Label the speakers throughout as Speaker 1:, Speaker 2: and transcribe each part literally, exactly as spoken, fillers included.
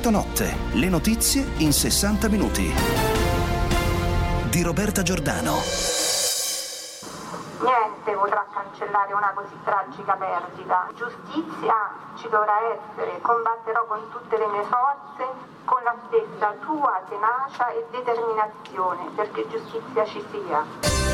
Speaker 1: Effetto Notte, le notizie in sessanta minuti. Di Roberta Giordano.
Speaker 2: Niente potrà cancellare una così tragica perdita. Giustizia ci dovrà essere, combatterò con tutte le mie forze, con la stessa tua tenacia e determinazione, perché giustizia ci sia.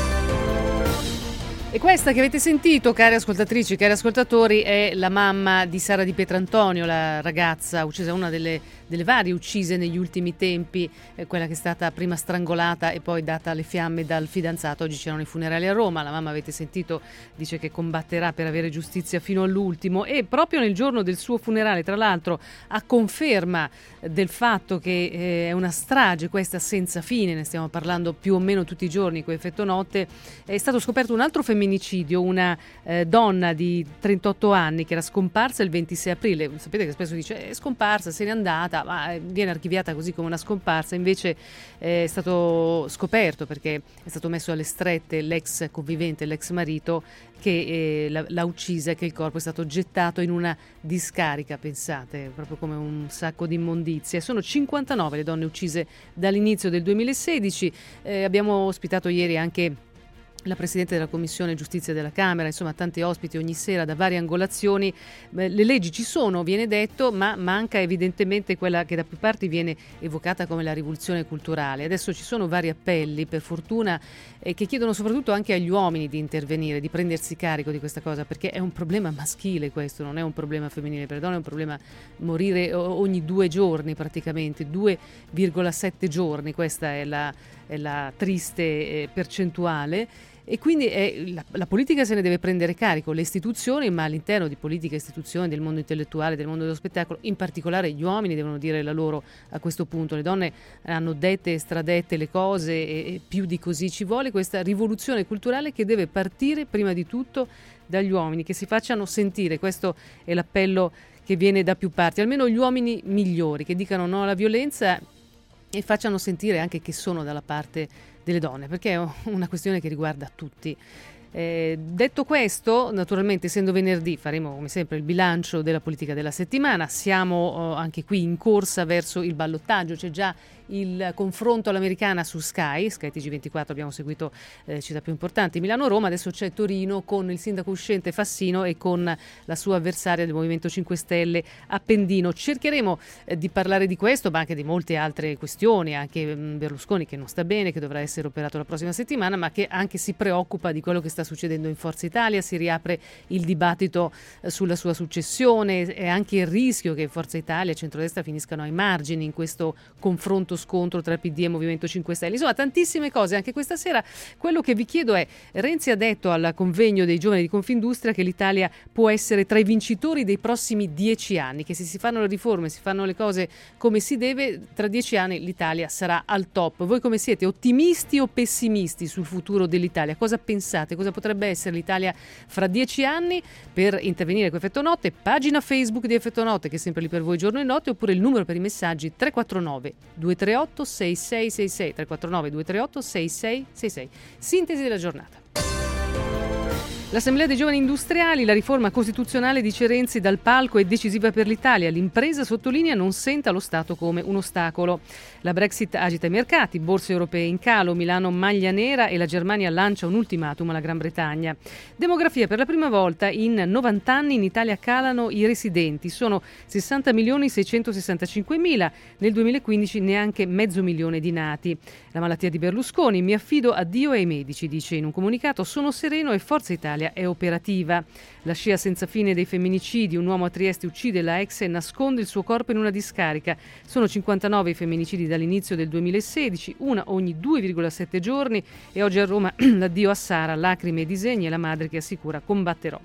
Speaker 3: E questa che avete sentito, cari ascoltatrici, cari ascoltatori, è la mamma di Sara Di Pietrantonio, la ragazza uccisa, una delle, delle varie uccise negli ultimi tempi, eh, quella che è stata prima strangolata e poi data alle fiamme dal fidanzato. Oggi c'erano i funerali a Roma, la mamma, avete sentito, dice che combatterà per avere giustizia fino all'ultimo, e proprio nel giorno del suo funerale, tra l'altro, a conferma del fatto che eh, è una strage questa senza fine, ne stiamo parlando più o meno tutti i giorni con Effetto Notte, è stato scoperto un altro femminicidio, una eh, donna di trentotto anni che era scomparsa il ventisei aprile. Sapete che spesso dice è scomparsa, se n'è andata, ma viene archiviata così come una scomparsa, invece eh, è stato scoperto, perché è stato messo alle strette l'ex convivente, l'ex marito che eh, l'ha uccisa, e che il corpo è stato gettato in una discarica, pensate, proprio come un sacco di immondizie. Sono cinquantanove le donne uccise dall'inizio del duemilasedici. Eh, abbiamo ospitato ieri anche la Presidente della Commissione Giustizia della Camera, insomma tanti ospiti ogni sera da varie angolazioni. Le leggi ci sono, viene detto, ma manca evidentemente quella che da più parti viene evocata come la rivoluzione culturale. Adesso ci sono vari appelli, per fortuna, eh, che chiedono soprattutto anche agli uomini di intervenire, di prendersi carico di questa cosa, perché è un problema maschile questo, non è un problema femminile. Per le donne è un problema morire ogni due giorni praticamente, due virgola sette giorni, questa è la, è la triste eh, percentuale. E quindi è, la, la politica se ne deve prendere carico, le istituzioni, ma all'interno di politica e istituzioni, del mondo intellettuale, del mondo dello spettacolo, in particolare gli uomini devono dire la loro a questo punto. Le donne hanno dette e stradette le cose, e, e più di così ci vuole questa rivoluzione culturale che deve partire prima di tutto dagli uomini, che si facciano sentire. Questo è l'appello che viene da più parti, almeno gli uomini migliori, che dicano no alla violenza e facciano sentire anche che sono dalla parte delle donne, perché è una questione che riguarda tutti. Eh, detto questo, naturalmente, essendo venerdì, faremo come sempre il bilancio della politica della settimana. Siamo eh, anche qui in corsa verso il ballottaggio. C'è già il confronto all'americana su Sky, Sky T G ventiquattro, abbiamo seguito eh, città più importanti, Milano-Roma, adesso c'è Torino con il sindaco uscente Fassino e con la sua avversaria del Movimento cinque Stelle Appendino. Cercheremo eh, di parlare di questo, ma anche di molte altre questioni, anche mh, Berlusconi che non sta bene, che dovrà essere operato la prossima settimana, ma che anche si preoccupa di quello che sta succedendo in Forza Italia. Si riapre il dibattito eh, sulla sua successione, e anche il rischio che Forza Italia e centrodestra finiscano ai margini in questo confronto scontro tra P D e Movimento cinque Stelle. Insomma, tantissime cose anche questa sera. Quello che vi chiedo è: Renzi ha detto al convegno dei giovani di Confindustria che l'Italia può essere tra i vincitori dei prossimi dieci anni, che se si fanno le riforme, si fanno le cose come si deve, tra dieci anni l'Italia sarà al top. Voi come siete? Ottimisti o pessimisti sul futuro dell'Italia? Cosa pensate? Cosa potrebbe essere l'Italia fra dieci anni? Per intervenire con Effetto Notte, pagina Facebook di Effetto Notte, che è sempre lì per voi giorno e notte, oppure il numero per i messaggi tre quattro nove due tre otto sei sei sei sei, tre quattro nove due tre otto sei sei sei sei. Sintesi della giornata. L'Assemblea dei Giovani Industriali, la riforma costituzionale, dice Renzi, dal palco è decisiva per l'Italia. L'impresa, sottolinea, non senta lo Stato come un ostacolo. La Brexit agita i mercati, borse europee in calo, Milano maglia nera e la Germania lancia un ultimatum alla Gran Bretagna. Demografia, per la prima volta in novanta anni in Italia calano i residenti, sono sessanta milioni seicentosessantacinque mila, nel duemilaquindici neanche mezzo milione di nati. La malattia di Berlusconi, mi affido a Dio e ai medici, dice in un comunicato, sono sereno e Forza Italia è operativa. La scia senza fine dei femminicidi, un uomo a Trieste uccide la ex e nasconde il suo corpo in una discarica. Sono cinquantanove i femminicidi dall'inizio del duemilasedici, una ogni due virgola sette giorni, e oggi a Roma l'addio a Sara, lacrime e disegni, e la madre che assicura combatterò.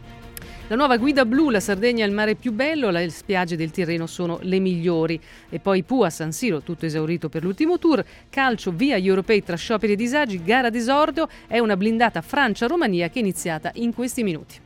Speaker 3: La nuova guida blu, la Sardegna è il mare più bello, le spiagge del Tirreno sono le migliori. E poi Pua, San Siro, tutto esaurito per l'ultimo tour. Calcio, via gli europei tra scioperi e disagi, gara d'esordio, è una blindata Francia-Romania che è iniziata in questi minuti.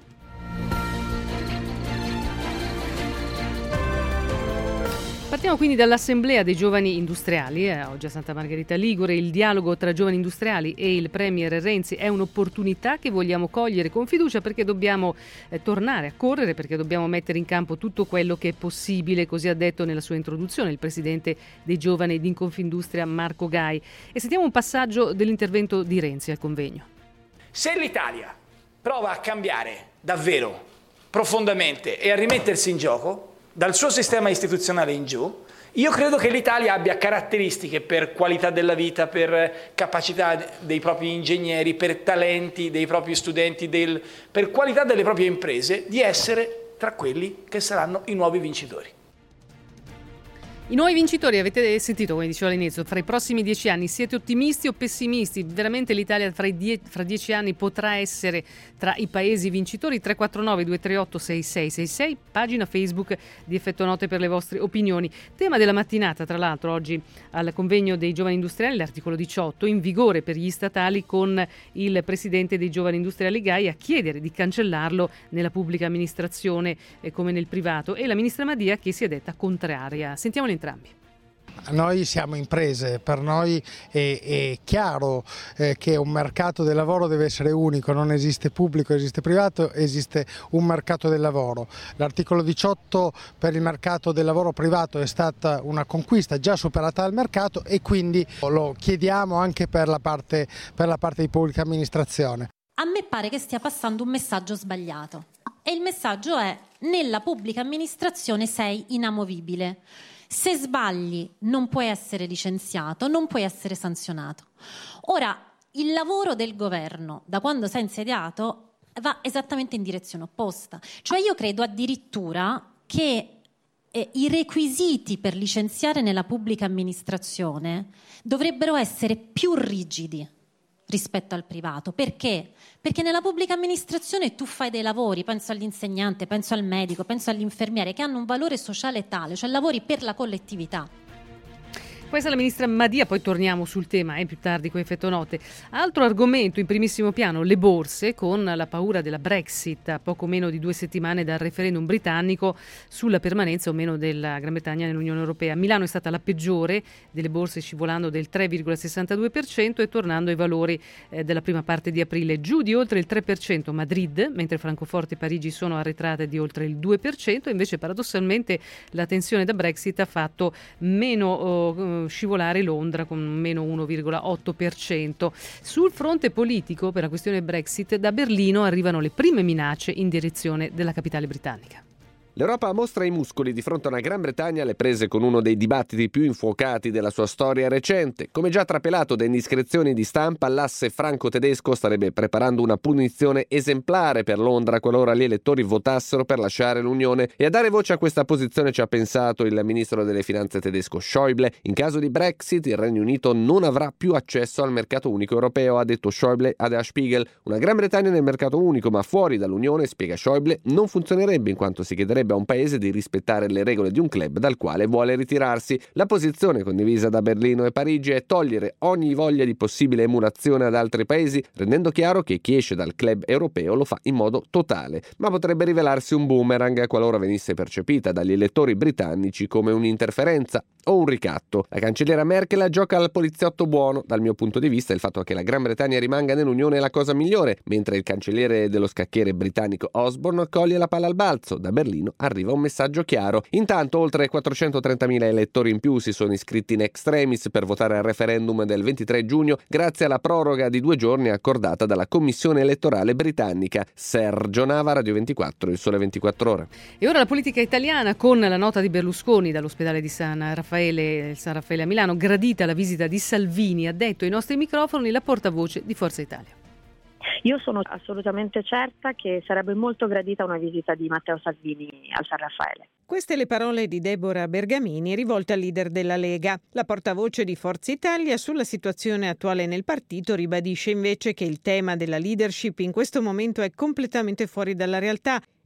Speaker 3: Partiamo quindi dall'Assemblea dei Giovani Industriali, eh, oggi a Santa Margherita Ligure. Il dialogo tra giovani industriali e il Premier Renzi è un'opportunità che vogliamo cogliere con fiducia, perché dobbiamo eh, tornare a correre, perché dobbiamo mettere in campo tutto quello che è possibile, così ha detto nella sua introduzione il Presidente dei Giovani di Confindustria Marco Gai. E sentiamo un passaggio dell'intervento di Renzi al convegno.
Speaker 4: Se l'Italia prova a cambiare davvero profondamente e a rimettersi in gioco dal suo sistema istituzionale in giù, io credo che l'Italia abbia caratteristiche per qualità della vita, per capacità dei propri ingegneri, per talenti dei propri studenti, del, per qualità delle proprie imprese, di essere tra quelli che saranno i nuovi vincitori.
Speaker 3: I nuovi vincitori, avete sentito come dicevo all'inizio, fra i prossimi dieci anni siete ottimisti o pessimisti? Veramente l'Italia fra, i die- fra dieci anni potrà essere tra i paesi vincitori? tre quattro nove due tre otto sei sei sei sei, pagina Facebook di Effetto Note per le vostre opinioni. Tema della mattinata, tra l'altro, oggi al convegno dei giovani industriali, l'articolo diciotto, in vigore per gli statali, con il presidente dei giovani industriali Gai a chiedere di cancellarlo nella pubblica amministrazione eh, come nel privato, e la ministra Madia che si è detta contraria. Sentiamoli entrambi.
Speaker 5: Noi siamo imprese, per noi è, è chiaro eh, che un mercato del lavoro deve essere unico, non esiste pubblico, esiste privato, esiste un mercato del lavoro. L'articolo diciotto per il mercato del lavoro privato è stata una conquista già superata dal mercato, e quindi lo chiediamo anche per la parte, per la parte di pubblica amministrazione.
Speaker 6: A me pare che stia passando un messaggio sbagliato, e il messaggio è: nella pubblica amministrazione sei inamovibile. Se sbagli non puoi essere licenziato, non puoi essere sanzionato. Ora, il lavoro del governo, da quando si è insediato, va esattamente in direzione opposta. Cioè io credo addirittura che eh, i requisiti per licenziare nella pubblica amministrazione dovrebbero essere più rigidi rispetto al privato. Perché? Perché nella pubblica amministrazione tu fai dei lavori, penso all'insegnante, penso al medico, penso all'infermiere, che hanno un valore sociale tale, cioè lavori per la collettività.
Speaker 3: Questa è la ministra Madia, poi torniamo sul tema eh, più tardi con Effetto Note. Altro argomento in primissimo piano, le borse, con la paura della Brexit a poco meno di due settimane dal referendum britannico sulla permanenza o meno della Gran Bretagna nell'Unione Europea. Milano è stata la peggiore, delle borse scivolando del tre virgola sessantadue per cento e tornando ai valori eh, della prima parte di aprile. Giù di oltre il tre per cento Madrid, mentre Francoforte e Parigi sono arretrate di oltre il due per cento. Invece paradossalmente la tensione da Brexit ha fatto meno oh, scivolare Londra con meno uno virgola otto per cento. Sul fronte politico, per la questione Brexit, da Berlino arrivano le prime minacce in direzione della capitale britannica.
Speaker 7: L'Europa mostra i muscoli di fronte a una Gran Bretagna alle prese con uno dei dibattiti più infuocati della sua storia recente. Come già trapelato da indiscrezioni di stampa, l'asse franco-tedesco starebbe preparando una punizione esemplare per Londra qualora gli elettori votassero per lasciare l'Unione, e a dare voce a questa posizione ci ha pensato il ministro delle finanze tedesco Schäuble. In caso di Brexit il Regno Unito non avrà più accesso al mercato unico europeo, ha detto Schäuble a Der Spiegel. Una Gran Bretagna nel mercato unico ma fuori dall'Unione, spiega Schäuble, non funzionerebbe, in quanto si chiederebbe a un paese di rispettare le regole di un club dal quale vuole ritirarsi. La posizione condivisa da Berlino e Parigi è togliere ogni voglia di possibile emulazione ad altri paesi, rendendo chiaro che chi esce dal club europeo lo fa in modo totale, ma potrebbe rivelarsi un boomerang qualora venisse percepita dagli elettori britannici come un'interferenza o un ricatto. La cancelliera Merkel gioca al poliziotto buono. Dal mio punto di vista il fatto che la Gran Bretagna rimanga nell'Unione è la cosa migliore, mentre il cancelliere dello scacchiere britannico Osborne coglie la palla al balzo. Da Berlino arriva un messaggio chiaro. Intanto oltre quattrocentotrentamila elettori in più si sono iscritti in extremis per votare al referendum del ventitré giugno grazie alla proroga di due giorni accordata dalla Commissione elettorale britannica. Sergio Nava, Radio ventiquattro, il Sole ventiquattro Ore.
Speaker 3: E ora la politica italiana, con la nota di Berlusconi dall'ospedale di San Raffaele, San Raffaele a Milano, gradita la visita di Salvini, ha detto ai nostri microfoni la portavoce di Forza Italia.
Speaker 8: Io sono assolutamente certa che sarebbe molto gradita una visita di Matteo Salvini al San Raffaele.
Speaker 9: Queste le parole di Deborah Bergamini rivolte al leader della Lega. La portavoce di Forza Italia sulla situazione attuale nel partito ribadisce invece che il tema della leadership in questo momento è completamente fuori dalla realtà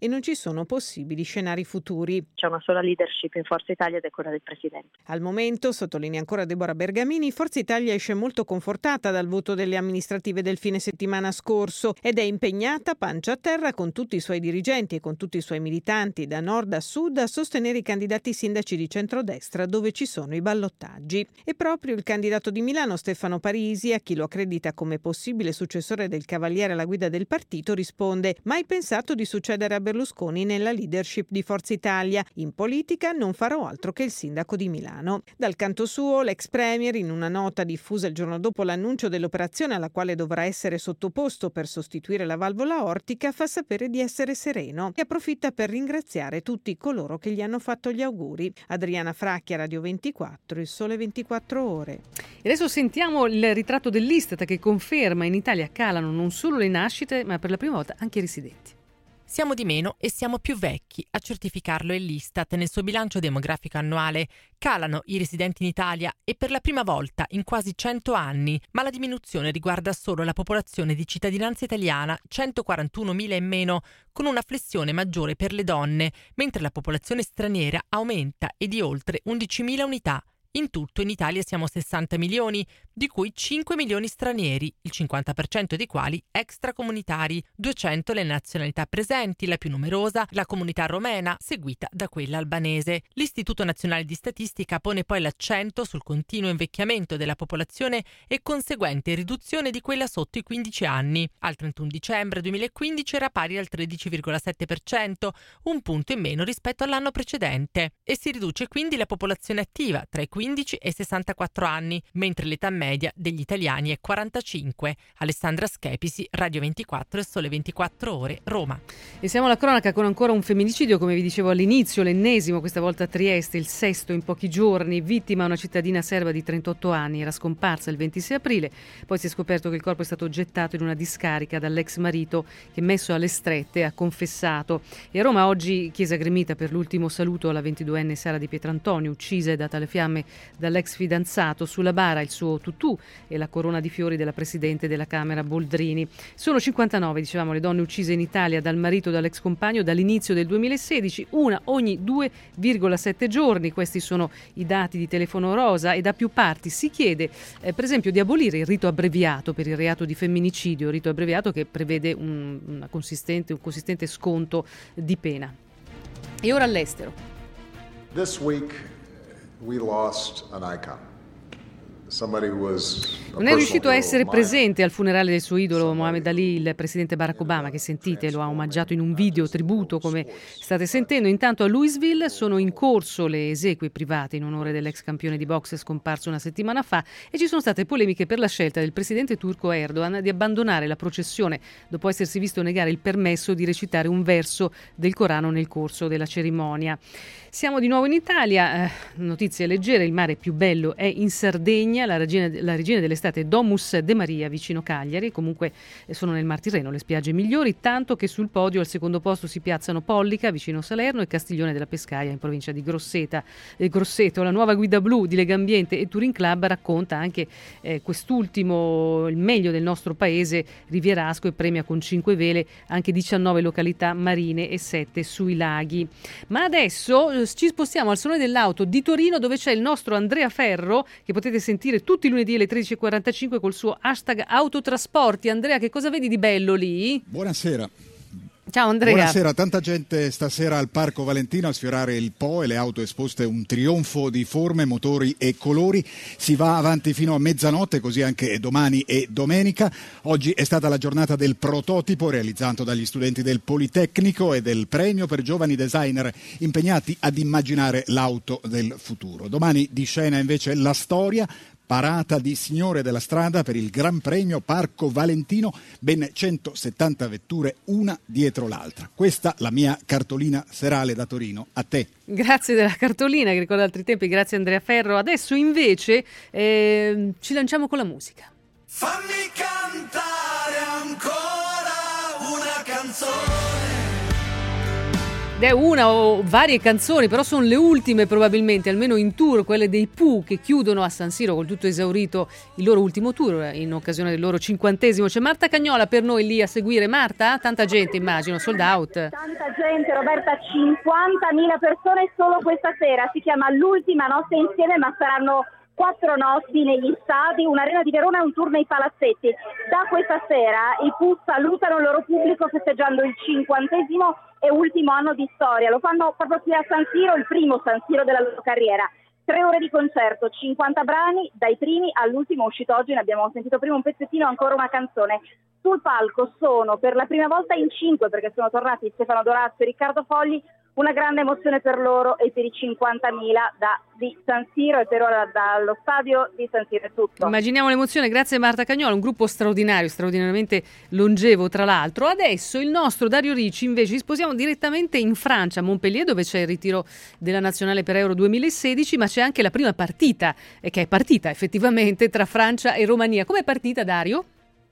Speaker 9: e non ci sono possibili scenari futuri.
Speaker 8: C'è una sola leadership in Forza Italia ed è quella del Presidente.
Speaker 9: Al momento, sottolinea ancora Deborah Bergamini, Forza Italia esce molto confortata dal voto delle amministrative del fine settimana scorso ed è impegnata pancia a terra con tutti i suoi dirigenti e con tutti i suoi militanti da nord a sud a sostenere i candidati sindaci di centrodestra dove ci sono i ballottaggi. E proprio il candidato di Milano Stefano Parisi, a chi lo accredita come possibile successore del Cavaliere alla guida del partito, risponde: mai pensato di succedere a Berlusconi nella leadership di Forza Italia. In politica non farò altro che il sindaco di Milano. Dal canto suo, l'ex premier, in una nota diffusa il giorno dopo l'annuncio dell'operazione alla quale dovrà essere sottoposto per sostituire la valvola aortica, fa sapere di essere sereno e approfitta per ringraziare tutti coloro che gli hanno fatto gli auguri. Adriana Fracchia, Radio ventiquattro, Il Sole ventiquattro Ore.
Speaker 3: E adesso sentiamo il ritratto dell'Istat che conferma in Italia calano non solo le nascite, ma per la prima volta anche i residenti.
Speaker 10: Siamo di meno e siamo più vecchi, a certificarlo è l'Istat nel suo bilancio demografico annuale. Calano i residenti in Italia e per la prima volta in quasi cento anni, ma la diminuzione riguarda solo la popolazione di cittadinanza italiana, centoquarantunomila in meno, con una flessione maggiore per le donne, mentre la popolazione straniera aumenta e di oltre undicimila unità. In tutto in Italia siamo sessanta milioni, di cui cinque milioni stranieri, il cinquanta per cento dei quali extracomunitari, duecento le nazionalità presenti, la più numerosa, la comunità romena, seguita da quella albanese. L'Istituto Nazionale di Statistica pone poi l'accento sul continuo invecchiamento della popolazione e conseguente riduzione di quella sotto i quindici anni. Al trentuno dicembre duemilaquindici era pari al tredici virgola sette per cento, un punto in meno rispetto all'anno precedente. E si riduce quindi la popolazione attiva tra i quindici e i sessantaquattro anni, mentre l'età media degli italiani è quarantacinque. Alessandra Schepisi, Radio ventiquattro e Sole ventiquattro Ore, Roma.
Speaker 3: E siamo alla cronaca con ancora un femminicidio, come vi dicevo all'inizio, l'ennesimo, questa volta a Trieste, il sesto in pochi giorni. Vittima una cittadina serba di trentotto anni, era scomparsa il ventisei aprile, poi si è scoperto che il corpo è stato gettato in una discarica dall'ex marito che, messo alle strette, ha confessato. E a Roma oggi chiesa gremita per l'ultimo saluto alla ventiduenne Sara Di Pietrantonio, uccisa e data alle fiamme dall'ex fidanzato. Sulla bara il suo tutù e la corona di fiori della presidente della Camera Boldrini. Sono cinquantanove, dicevamo, le donne uccise in Italia dal marito o dall'ex compagno dall'inizio del duemilasedici, una ogni due virgola sette giorni. Questi sono i dati di Telefono Rosa e da più parti si chiede eh, per esempio di abolire il rito abbreviato per il reato di femminicidio, rito abbreviato che prevede un, una consistente, un consistente sconto di pena. E ora all'estero.
Speaker 11: This week we lost an icon.
Speaker 3: Non è riuscito a essere presente al funerale del suo idolo Mohammed Ali il presidente Barack Obama, che sentite lo ha omaggiato in un video tributo, come state sentendo. Intanto a Louisville sono in corso le esequie private in onore dell'ex campione di boxe scomparso una settimana fa e ci sono state polemiche per la scelta del presidente turco Erdogan di abbandonare la processione dopo essersi visto negare il permesso di recitare un verso del Corano nel corso della cerimonia. Siamo di nuovo in Italia, eh, notizie leggere, il mare più bello è in Sardegna, la regina, la regina dell'estate è Domus de Maria vicino Cagliari, comunque eh, sono nel Mar Tirreno le spiagge migliori, tanto che sul podio al secondo posto si piazzano Pollica vicino Salerno e Castiglione della Pescaia in provincia di Grosseta, eh, Grosseto. La nuova guida blu di Legambiente e Touring Club racconta anche eh, quest'ultimo, il meglio del nostro paese rivierasco, e premia con cinque vele anche diciannove località marine e sette sui laghi. Ma adesso ci spostiamo al Salone dell'Auto di Torino, dove c'è il nostro Andrea Ferro, che potete sentire tutti i lunedì alle tredici e quarantacinque col suo hashtag Autotrasporti. Andrea, che cosa vedi di bello lì?
Speaker 12: Buonasera.
Speaker 3: Ciao Andrea.
Speaker 12: Buonasera, tanta gente stasera al Parco Valentino a sfiorare il Po e le auto esposte, un trionfo di forme, motori e colori. Si va avanti fino a mezzanotte, così anche domani e domenica. Oggi è stata la giornata del prototipo realizzato dagli studenti del Politecnico e del premio per giovani designer impegnati ad immaginare l'auto del futuro. Domani di scena invece la storia. Parata di signore della strada per il Gran Premio Parco Valentino, ben centosettanta vetture una dietro l'altra. Questa la mia cartolina serale da Torino. A te.
Speaker 3: Grazie della cartolina che ricorda altri tempi, grazie Andrea Ferro. Adesso invece eh, ci lanciamo con la musica.
Speaker 13: Fammi cantare ancora una canzone.
Speaker 3: Ed è una o varie canzoni, però sono le ultime probabilmente, almeno in tour, quelle dei Pooh, che chiudono a San Siro col tutto esaurito il loro ultimo tour in occasione del loro cinquantesimo. C'è Marta Cagnola per noi lì a seguire. Marta? Tanta gente immagino, sold out.
Speaker 13: Tanta gente, Roberta, cinquantamila persone solo questa sera. Si chiama L'ultima notte insieme, ma saranno quattro notti negli stadi, un'arena di Verona e un tour nei palazzetti. Da questa sera i Pooh salutano il loro pubblico festeggiando il cinquantesimo e ultimo anno di storia. Lo fanno proprio qui a San Siro, il primo San Siro della loro carriera. Tre ore di concerto, cinquanta brani, dai primi all'ultimo uscito oggi. Ne abbiamo sentito prima un pezzettino, ancora una canzone. Sul palco sono per la prima volta in cinque, perché sono tornati Stefano Dorazio e Riccardo Fogli. Una grande emozione per loro e per i cinquantamila da, di San Siro, e per ora dallo stadio di San Siro è tutto.
Speaker 3: Immaginiamo l'emozione. Grazie Marta Cagnola, un gruppo straordinario, straordinariamente longevo tra l'altro. Adesso il nostro Dario Ricci invece ci sposiamo direttamente in Francia, a Montpellier, dove c'è il ritiro della nazionale per Euro duemilasedici, ma c'è anche la prima partita, eh, che è partita effettivamente tra Francia e Romania. Com'è partita, Dario?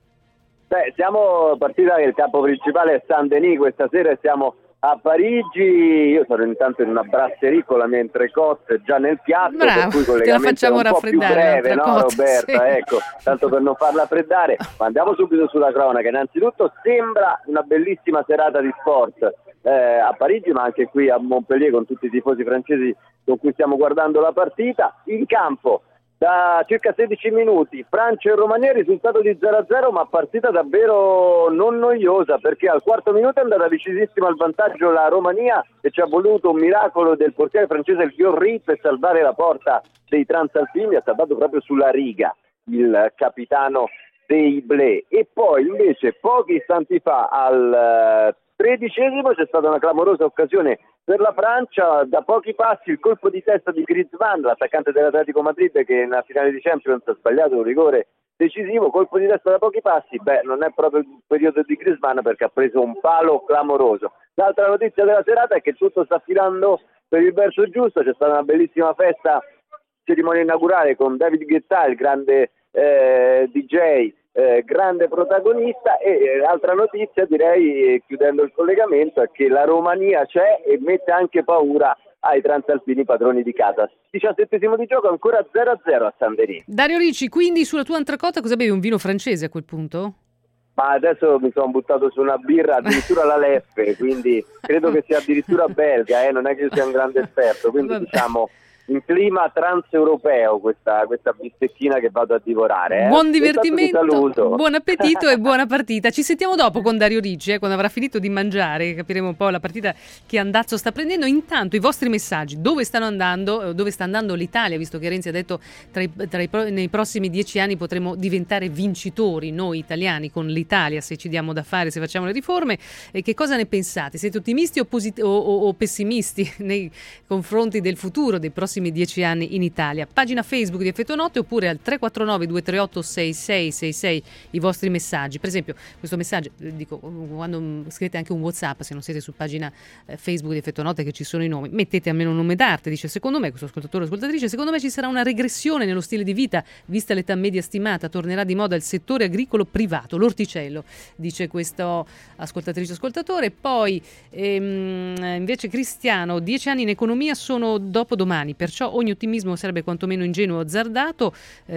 Speaker 14: Beh, siamo partita che il campo principale è Saint-Denis questa sera e siamo a Parigi. Io sono intanto in una brasserie con la mia entrecôte già nel piatto.
Speaker 3: Bravo,
Speaker 14: per cui il
Speaker 3: te la facciamo
Speaker 14: è un po' più breve, no Roberta? Sì. Ecco, tanto per non farla freddare. Ma andiamo subito sulla cronaca. Innanzitutto sembra una bellissima serata di sport eh, a Parigi, ma anche qui a Montpellier con tutti i tifosi francesi con cui stiamo guardando la partita. In campo da circa sedici minuti Francia e Romania, risultato di zero a zero, ma partita davvero non noiosa, perché al quarto minuto è andata vicinissima al vantaggio la Romania e ci ha voluto un miracolo del portiere francese il Giorri per salvare la porta dei transalpini. Ha salvato proprio sulla riga il capitano dei Bleu. E poi invece pochi istanti fa al tredicesimo c'è stata una clamorosa occasione per la Francia. Da pochi passi il colpo di testa di Griezmann, l'attaccante dell'Atletico Madrid, che nella finale di Champions ha sbagliato un rigore decisivo. Colpo di testa da pochi passi, beh, non è proprio il periodo di Griezmann, perché ha preso un palo clamoroso. L'altra notizia della serata è che tutto sta filando per il verso giusto. C'è stata una bellissima festa, cerimonia inaugurale con David Guetta, il grande eh, D J, Eh, grande protagonista. E eh, altra notizia, direi, eh, chiudendo il collegamento, è che la Romania c'è e mette anche paura ai transalpini padroni di casa. diciassettesimo di gioco, ancora zero a zero a Saint-Denis.
Speaker 3: Dario Ricci, quindi sulla tua entrecôte cosa bevi? Un vino francese a quel punto?
Speaker 14: Ma adesso mi sono buttato su una birra, addirittura la Leffe, quindi credo che sia addirittura belga, eh? Non è che io sia un grande esperto, quindi Vabbè. diciamo in clima transeuropeo questa, questa bistecchina che vado a divorare. Eh?
Speaker 3: Buon divertimento, buon appetito e buona partita. Ci sentiamo dopo con Dario Ricci, eh, quando avrà finito di mangiare, capiremo un po' la partita che andazzo sta prendendo. Intanto i vostri messaggi, dove stanno andando, dove sta andando l'Italia, visto che Renzi ha detto tra i, tra i, nei prossimi dieci anni potremo diventare vincitori noi italiani con l'Italia, se ci diamo da fare, se facciamo le riforme. E che cosa ne pensate? Siete ottimisti o, posit- o, o, o pessimisti nei confronti del futuro, dei prossimi dieci anni in Italia? Pagina Facebook di Effetto Notte, oppure al tre quattro nove due tre otto sei sei sei sei i vostri messaggi. Per esempio questo messaggio, dico, quando scrivete anche un WhatsApp, se non siete su pagina Facebook di Effetto Notte che ci sono i nomi, mettete almeno un nome d'arte. Dice: secondo me, questo ascoltatore o ascoltatrice, secondo me ci sarà una regressione nello stile di vita, vista l'età media stimata, tornerà di moda il settore agricolo privato, l'orticello, dice questo ascoltatrice o ascoltatore. Poi ehm, invece Cristiano: dieci anni in economia sono dopo domani, perciò ogni ottimismo sarebbe quantomeno ingenuo o azzardato.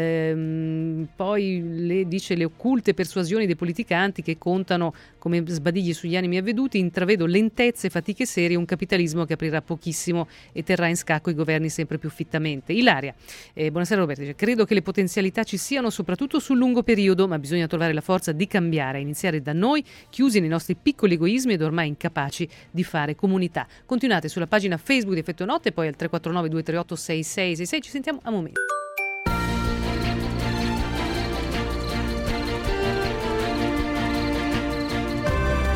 Speaker 3: Ehm, poi le, dice: le occulte persuasioni dei politicanti che contano come sbadigli sugli animi avveduti, intravedo lentezze, fatiche serie, un capitalismo che aprirà pochissimo e terrà in scacco i governi sempre più fittamente. Ilaria, eh, buonasera Roberto, dice: credo che le potenzialità ci siano soprattutto sul lungo periodo, ma bisogna trovare la forza di cambiare, a iniziare da noi, chiusi nei nostri piccoli egoismi ed ormai incapaci di fare comunità. Continuate sulla pagina Facebook di Effetto Notte, poi al tre quattro nove due tre otto sei sei sei sei. Ci sentiamo a momento.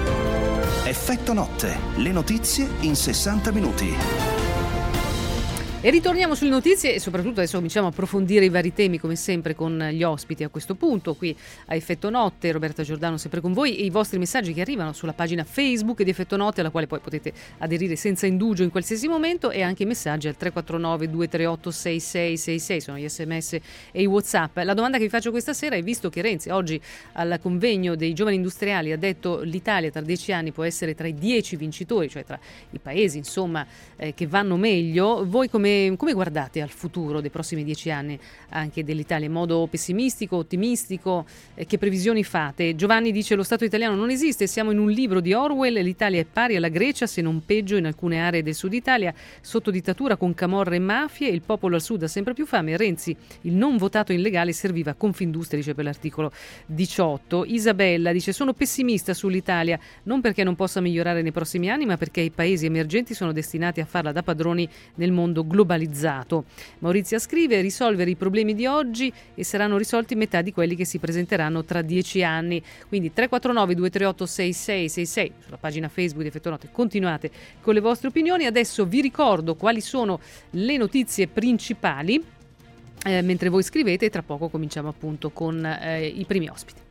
Speaker 1: Effetto Notte, le notizie in sessanta minuti.
Speaker 3: E ritorniamo sulle notizie e soprattutto adesso cominciamo a approfondire i vari temi come sempre con gli ospiti a questo punto. Qui a Effetto Notte, Roberta Giordano sempre con voi e i vostri messaggi che arrivano sulla pagina Facebook di Effetto Notte, alla quale poi potete aderire senza indugio in qualsiasi momento, e anche i messaggi al tre quattro nove due tre otto sei sei sei sei, sono gli sms e i WhatsApp. La domanda che vi faccio questa sera è: visto che Renzi oggi al convegno dei giovani industriali ha detto l'Italia tra dieci anni può essere tra i dieci vincitori, cioè tra i paesi insomma eh, che vanno meglio, voi come Come guardate al futuro dei prossimi dieci anni anche dell'Italia? In modo pessimistico, ottimistico? Eh, che previsioni fate? Giovanni dice: lo Stato italiano non esiste, siamo in un libro di Orwell, l'Italia è pari alla Grecia, se non peggio in alcune aree del sud Italia, sotto dittatura con camorre e mafie, il popolo al sud ha sempre più fame. Renzi, il non votato illegale, serviva a Confindustria, dice per l'articolo diciotto. Isabella dice: sono pessimista sull'Italia, non perché non possa migliorare nei prossimi anni, ma perché i paesi emergenti sono destinati a farla da padroni nel mondo globalizzato. Maurizia scrive: risolvere i problemi di oggi e saranno risolti metà di quelli che si presenteranno tra dieci anni. Quindi tre quattro nove due tre otto sei sei sei sei sulla pagina Facebook di Effetto Notte, continuate con le vostre opinioni. Adesso vi ricordo quali sono le notizie principali eh, mentre voi scrivete, e tra poco cominciamo appunto con eh, i primi ospiti.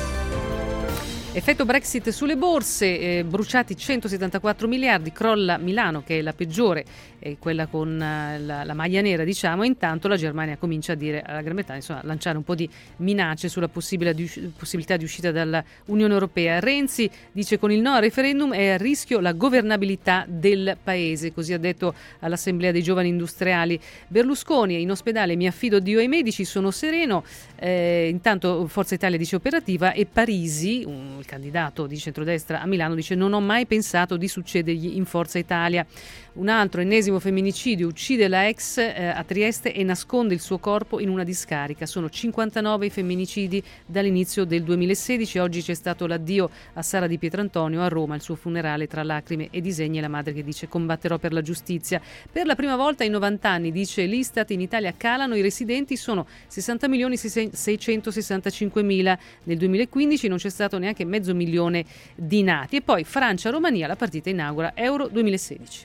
Speaker 3: Effetto Brexit sulle borse, eh, bruciati centosettantaquattro miliardi, crolla Milano che è la peggiore, eh, quella con eh, la, la maglia nera diciamo, e intanto la Germania comincia a dire alla Gran Bretagna, insomma, lanciare un po' di minacce sulla possibile di, possibilità di uscita dall'Unione Europea. Renzi dice: con il no al referendum è a rischio la governabilità del paese, così ha detto all'Assemblea dei Giovani Industriali. Berlusconi: in ospedale mi affido a Dio e ai medici, sono sereno. Eh, intanto Forza Italia dice operativa, e Parisi, un il candidato di centrodestra a Milano, dice: non ho mai pensato di succedergli in Forza Italia. Un altro ennesimo femminicidio, uccide la ex eh, a Trieste e nasconde il suo corpo in una discarica. Sono cinquantanove i femminicidi dall'inizio del duemilasedici. Oggi c'è stato l'addio a Sara Di Pietrantonio a Roma, il suo funerale tra lacrime e disegni, e la madre che dice: combatterò per la giustizia. Per la prima volta in novanta anni, dice l'Istat, in Italia calano i residenti, sono sessanta milioni seicentosessantacinque mila. Nel duemilaquindici non c'è stato neanche mezzo milione di nati. E poi Francia-Romania, la partita inaugura Euro duemilasedici.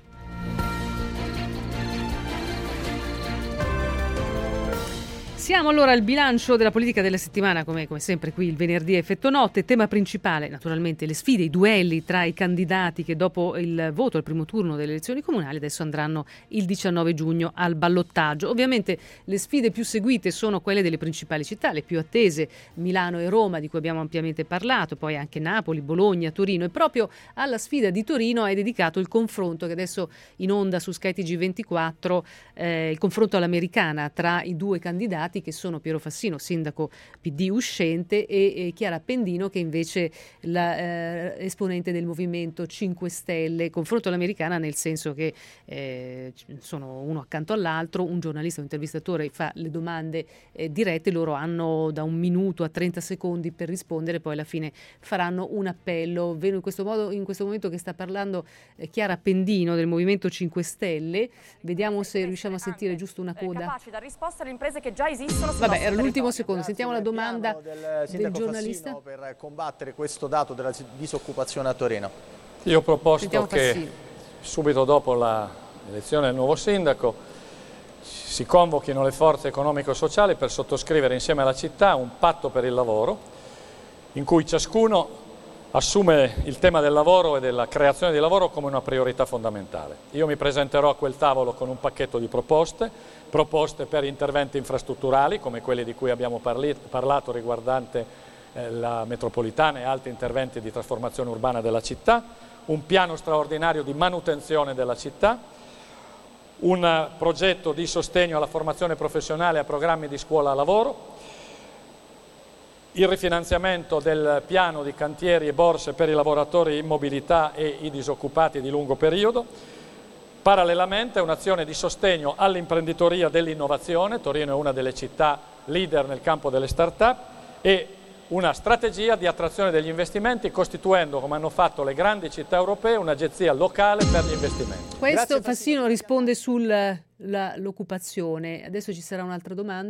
Speaker 3: Siamo allora al bilancio della politica della settimana, come, come sempre qui il venerdì a Effetto Notte. Tema principale naturalmente le sfide, i duelli tra i candidati che dopo il voto al primo turno delle elezioni comunali adesso andranno il diciannove giugno al ballottaggio. Ovviamente le sfide più seguite sono quelle delle principali città, le più attese, Milano e Roma, di cui abbiamo ampiamente parlato, poi anche Napoli, Bologna, Torino, e proprio alla sfida di Torino è dedicato il confronto che adesso in onda su Sky T G ventiquattro, eh, il confronto all'americana tra i due candidati che sono Piero Fassino, sindaco P D uscente, e, e Chiara Appendino, che invece la eh, esponente del Movimento cinque Stelle. Confronto all'americana nel senso che eh, sono uno accanto all'altro, un giornalista, un intervistatore fa le domande eh, dirette, loro hanno da un minuto a trenta secondi per rispondere, poi alla fine faranno un appello. Vedo in questo modo, in questo momento che sta parlando eh, Chiara Appendino del Movimento cinque Stelle, vediamo se riusciamo a sentire giusto una coda.
Speaker 15: Capaci da risposta alle imprese che già esistono.
Speaker 3: Vabbè, era l'ultimo secondo. Sentiamo la domanda
Speaker 16: del,
Speaker 3: del giornalista
Speaker 16: Fassino per combattere questo dato della disoccupazione a Torino.
Speaker 17: Io ho proposto
Speaker 3: Sentiamo
Speaker 17: che
Speaker 3: Fassino.
Speaker 17: subito dopo l'elezione del nuovo sindaco si convochino le forze economico-sociali per sottoscrivere insieme alla città un patto per il lavoro in cui ciascuno assume il tema del lavoro e della creazione di lavoro come una priorità fondamentale. Io mi presenterò a quel tavolo con un pacchetto di proposte, proposte per interventi infrastrutturali come quelli di cui abbiamo parli, parlato riguardante eh, la metropolitana e altri interventi di trasformazione urbana della città, un piano straordinario di manutenzione della città, un progetto di sostegno alla formazione professionale e a programmi di scuola lavoro, il rifinanziamento del piano di cantieri e borse per i lavoratori in mobilità e i disoccupati di lungo periodo, parallelamente un'azione di sostegno all'imprenditoria dell'innovazione, Torino è una delle città leader nel campo delle start-up, e una strategia di attrazione degli investimenti costituendo, come hanno fatto le grandi città europee, un'agenzia locale per gli investimenti.
Speaker 3: Questo Fassino risponde sull'occupazione. Adesso ci sarà un'altra domanda.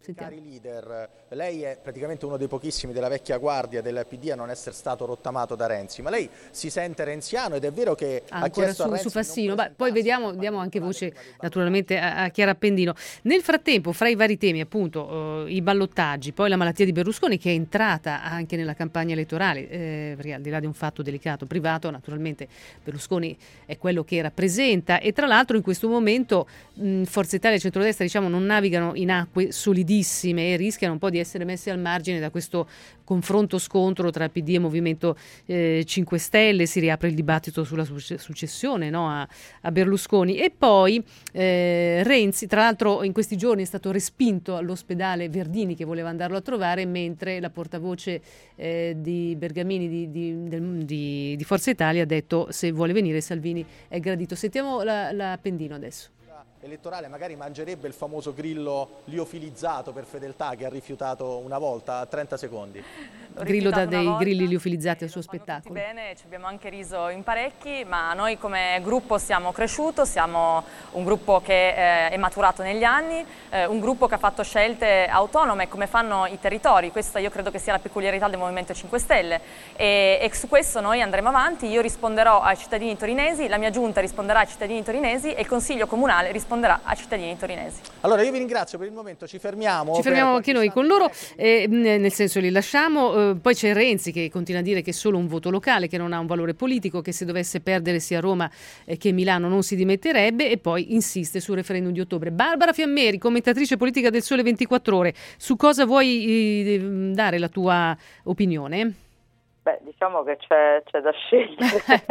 Speaker 16: Cari leader, lei è praticamente uno dei pochissimi della vecchia guardia del P D a non essere stato rottamato da Renzi, ma lei si sente renziano ed è vero che
Speaker 3: Ancora
Speaker 16: ha chiesto
Speaker 3: su,
Speaker 16: a Renzi
Speaker 3: su Fassino. Beh, poi vediamo, diamo anche voce naturalmente a, a Chiara Appendino. Nel frattempo, fra i vari temi, appunto, eh, i ballottaggi, poi la malattia di Berlusconi che è entrata anche nella campagna elettorale, eh, perché al di là di un fatto delicato privato, naturalmente Berlusconi è quello che rappresenta, e tra l'altro in questo momento mh, Forza Italia e centrodestra, diciamo, non navigano in acque solidissime e rischiano un po' di essere messi al margine da questo confronto scontro tra P D e Movimento eh, cinque Stelle. Si riapre il dibattito sulla successione, no, a, a Berlusconi, e poi eh, Renzi, tra l'altro in questi giorni è stato respinto all'ospedale Verdini che voleva andarlo a trovare, mentre la portavoce eh, di Bergamini di, di, del, di, di Forza Italia ha detto se vuole venire Salvini è gradito. Sentiamo la, la Appendino adesso.
Speaker 16: Elettorale magari mangerebbe il famoso grillo liofilizzato per fedeltà che ha rifiutato una volta a trenta secondi.
Speaker 3: Grillo da dei volta, grilli liofilizzati al suo spettacolo.
Speaker 15: Bene, ci abbiamo anche riso in parecchi, ma noi come gruppo siamo cresciuto, siamo un gruppo che eh, è maturato negli anni, eh, un gruppo che ha fatto scelte autonome come fanno i territori. Questa io credo che sia la peculiarità del Movimento cinque Stelle e, e su questo noi andremo avanti. Io risponderò ai cittadini torinesi, la mia giunta risponderà ai cittadini torinesi e il Consiglio Comunale risponderà ai cittadini torinesi.
Speaker 16: Allora io vi ringrazio, per il momento ci fermiamo.
Speaker 3: Ci fermiamo anche noi con loro, eh, nel senso li lasciamo. Eh, poi c'è Renzi che continua a dire che è solo un voto locale, che non ha un valore politico, che se dovesse perdere sia Roma eh, che Milano non si dimetterebbe, e poi insiste sul referendum di ottobre. Barbara Fiammeri, commentatrice politica del Sole ventiquattro Ore, su cosa vuoi eh, dare la tua opinione?
Speaker 18: Beh, diciamo che c'è, c'è da scegliere.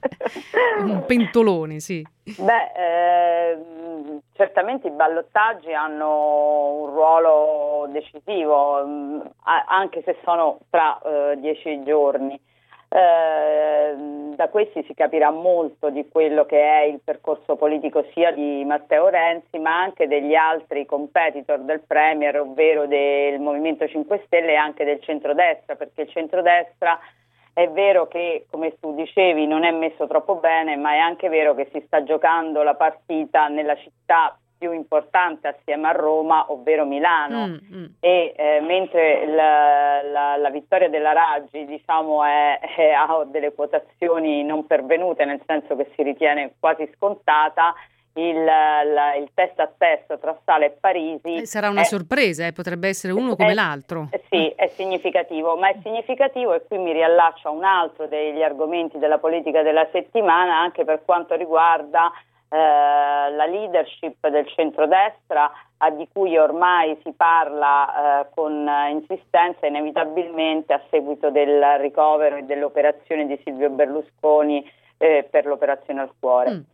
Speaker 3: Beh, un pentolone, sì.
Speaker 18: Beh, eh, certamente i ballottaggi hanno un ruolo decisivo, mh, anche se sono tra eh, dieci giorni. Eh, da questi si capirà molto di quello che è il percorso politico sia di Matteo Renzi ma anche degli altri competitor del Premier, ovvero del Movimento cinque Stelle e anche del centrodestra, perché il centrodestra è vero che, come tu dicevi, non è messo troppo bene, ma è anche vero che si sta giocando la partita nella città più importante assieme a Roma, ovvero Milano, mm, mm. e eh, mentre la, la, la vittoria della Raggi, diciamo, è, è, ha delle quotazioni non pervenute, nel senso che si ritiene quasi scontata, il, la, il testa a testa tra Sala e Parisi
Speaker 3: eh, sarà una
Speaker 18: è,
Speaker 3: sorpresa, eh, potrebbe essere uno come
Speaker 18: è,
Speaker 3: l'altro.
Speaker 18: Eh, sì, è significativo, ma è significativo, e qui mi riallaccio a un altro degli argomenti della politica della settimana, anche per quanto riguarda Eh, la leadership del centrodestra, eh, di cui ormai si parla eh, con insistenza inevitabilmente a seguito del ricovero e dell'operazione di Silvio Berlusconi eh, per l'operazione al cuore. Mm.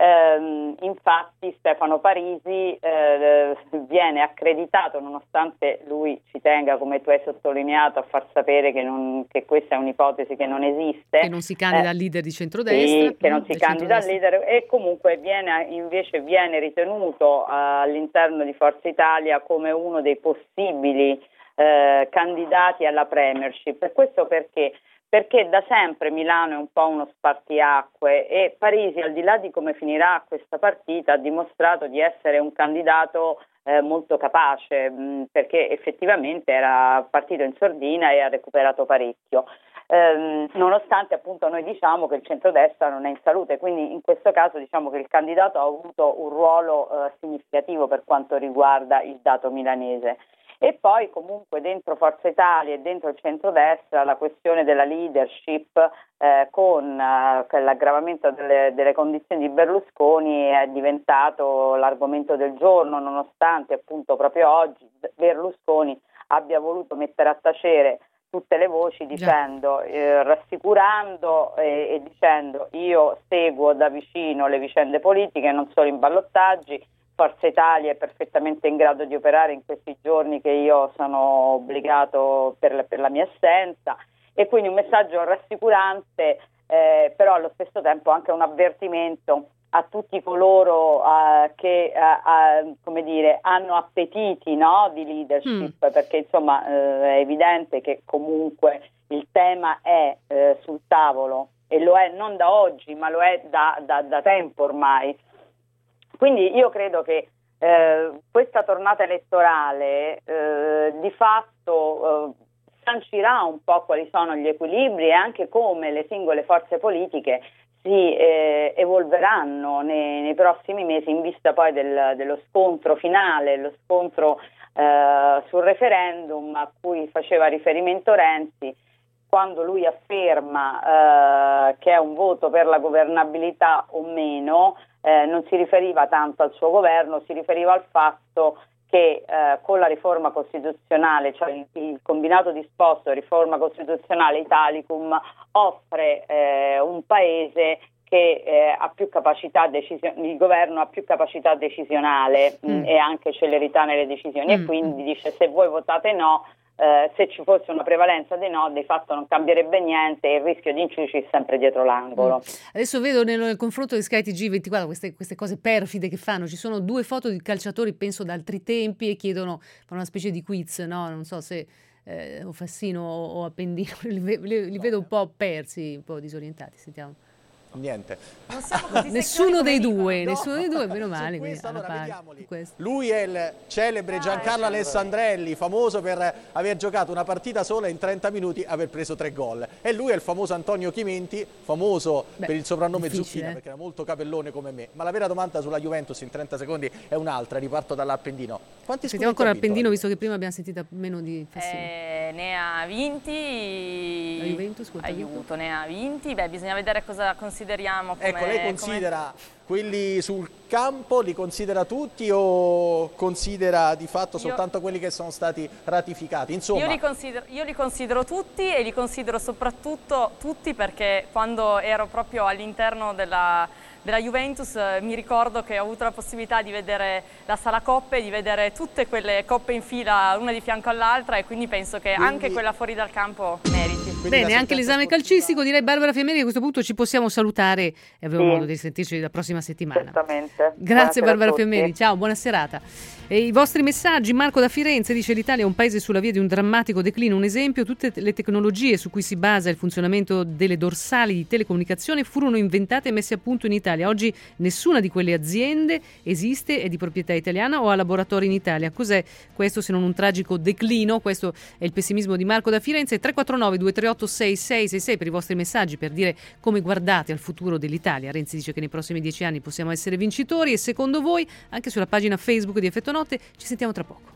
Speaker 18: Eh, infatti Stefano Parisi eh, viene accreditato, nonostante lui ci tenga, come tu hai sottolineato, a far sapere che, non, che questa è un'ipotesi che non esiste.
Speaker 3: Che non si candida al eh, leader di centrodestra.
Speaker 18: Sì, che non si candida al leader, e comunque viene, invece viene ritenuto uh, all'interno di Forza Italia come uno dei possibili uh, candidati alla premiership. E questo perché? Perché da sempre Milano è un po' uno spartiacque e Parisi, al di là di come finirà questa partita, ha dimostrato di essere un candidato eh, molto capace, mh, perché effettivamente era partito in sordina e ha recuperato parecchio, ehm, nonostante appunto noi diciamo che il centrodestra non è in salute, quindi in questo caso diciamo che il candidato ha avuto un ruolo eh, significativo per quanto riguarda il dato milanese. E poi comunque dentro Forza Italia e dentro il centrodestra la questione della leadership eh, con eh, l'aggravamento delle, delle condizioni di Berlusconi è diventato l'argomento del giorno, nonostante appunto proprio oggi Berlusconi abbia voluto mettere a tacere tutte le voci dicendo, eh, rassicurando e, e dicendo io seguo da vicino le vicende politiche, non solo in ballottaggi. Forza Italia è perfettamente in grado di operare in questi giorni che io sono obbligato per la, per la mia assenza, e quindi un messaggio rassicurante, eh, però allo stesso tempo anche un avvertimento a tutti coloro uh, che uh, uh, come dire, hanno appetiti, no, di leadership, mm. perché insomma uh, è evidente che comunque il tema è uh, sul tavolo, e lo è non da oggi ma lo è da, da, da tempo ormai. Quindi io credo che eh, questa tornata elettorale eh, di fatto eh, sancirà un po' quali sono gli equilibri e anche come le singole forze politiche si eh, evolveranno nei, nei prossimi mesi in vista poi del, dello scontro finale, lo scontro eh, sul referendum a cui faceva riferimento Renzi quando lui afferma eh, che è un voto per la governabilità o meno. Eh, non si riferiva tanto al suo governo, si riferiva al fatto che eh, con la riforma costituzionale, cioè il, il combinato disposto riforma costituzionale Italicum, offre eh, un paese che eh, ha più capacità decision- il governo ha più capacità decisionale mm. mh, e anche celerità nelle decisioni mm. e quindi dice se voi votate no, eh, se ci fosse una prevalenza dei no, di fatto non cambierebbe niente e il rischio di inciuci è sempre dietro l'angolo.
Speaker 3: Mm. Adesso vedo nel, nel confronto di Sky T G ventiquattro queste, queste cose perfide che fanno, ci sono due foto di calciatori penso da altri tempi e chiedono, fanno una specie di quiz, no? Non so se eh, o Fassino o, o Appendino, li, li, li vedo un po' persi, un po' disorientati, sentiamo.
Speaker 16: Niente.
Speaker 3: Nessuno dei due,
Speaker 16: no.
Speaker 3: nessuno dei due, meno male.
Speaker 16: Questo, allora,
Speaker 3: pari,
Speaker 16: lui è il celebre Giancarlo Alessandrelli, famoso per aver giocato una partita sola in trenta minuti, aver preso tre gol. E lui è il famoso Antonio Chimenti, famoso Beh, per il soprannome Zucchina, eh? perché era molto capellone come me. Ma la vera domanda sulla Juventus in trenta secondi è un'altra, riparto dall'Appendino. Quanti
Speaker 3: Sentiamo ancora Appendino, visto che prima abbiamo sentito meno di Fassino.
Speaker 15: Eh, ne ha vinti.
Speaker 3: La Juventus,
Speaker 15: aiuto, ne ha vinti. Beh, bisogna vedere cosa consideriamo come...
Speaker 16: Ecco, lei considera come... quelli sul campo, li considera tutti o considera di fatto io... soltanto quelli che sono stati ratificati? Insomma...
Speaker 15: Io li, considero, io li considero tutti e li considero soprattutto tutti perché quando ero proprio all'interno della... della Juventus eh, mi ricordo che ho avuto la possibilità di vedere la sala coppe, di vedere tutte quelle coppe in fila una di fianco all'altra e quindi penso che quindi, anche quella fuori dal campo meriti.
Speaker 3: Bene, anche l'esame sportiva... calcistico, direi Barbara Fiammeri, a questo punto ci possiamo salutare e avremo sì. modo di sentirci la prossima settimana.
Speaker 18: Certamente.
Speaker 3: Grazie Buonasera Barbara Fiammeri, ciao, buona serata. E i vostri messaggi, Marco da Firenze dice l'Italia è un paese sulla via di un drammatico declino, un esempio, tutte le tecnologie su cui si basa il funzionamento delle dorsali di telecomunicazione furono inventate e messe a punto in Italia. Oggi nessuna di quelle aziende esiste, è di proprietà italiana o ha laboratori in Italia. Cos'è questo se non un tragico declino? Questo è il pessimismo di Marco da Firenze. Tre quattro nove due tre otto sei sei sei sei per i vostri messaggi, per dire come guardate al futuro dell'Italia. Renzi dice che nei prossimi dieci anni possiamo essere vincitori e secondo voi, anche sulla pagina Facebook di Effetto Notte, ci sentiamo tra poco.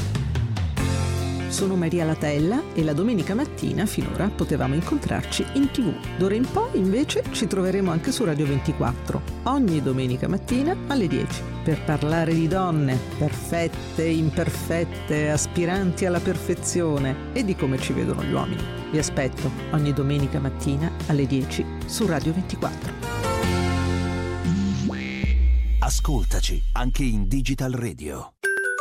Speaker 19: Sono Maria Latella e la domenica mattina finora potevamo incontrarci in tivù. D'ora in poi invece ci troveremo anche su Radio ventiquattro, ogni domenica mattina alle dieci, per parlare di donne, perfette, imperfette, aspiranti alla perfezione e di come ci vedono gli uomini. Vi aspetto ogni domenica mattina alle dieci su Radio ventiquattro.
Speaker 1: Ascoltaci anche in Digital Radio.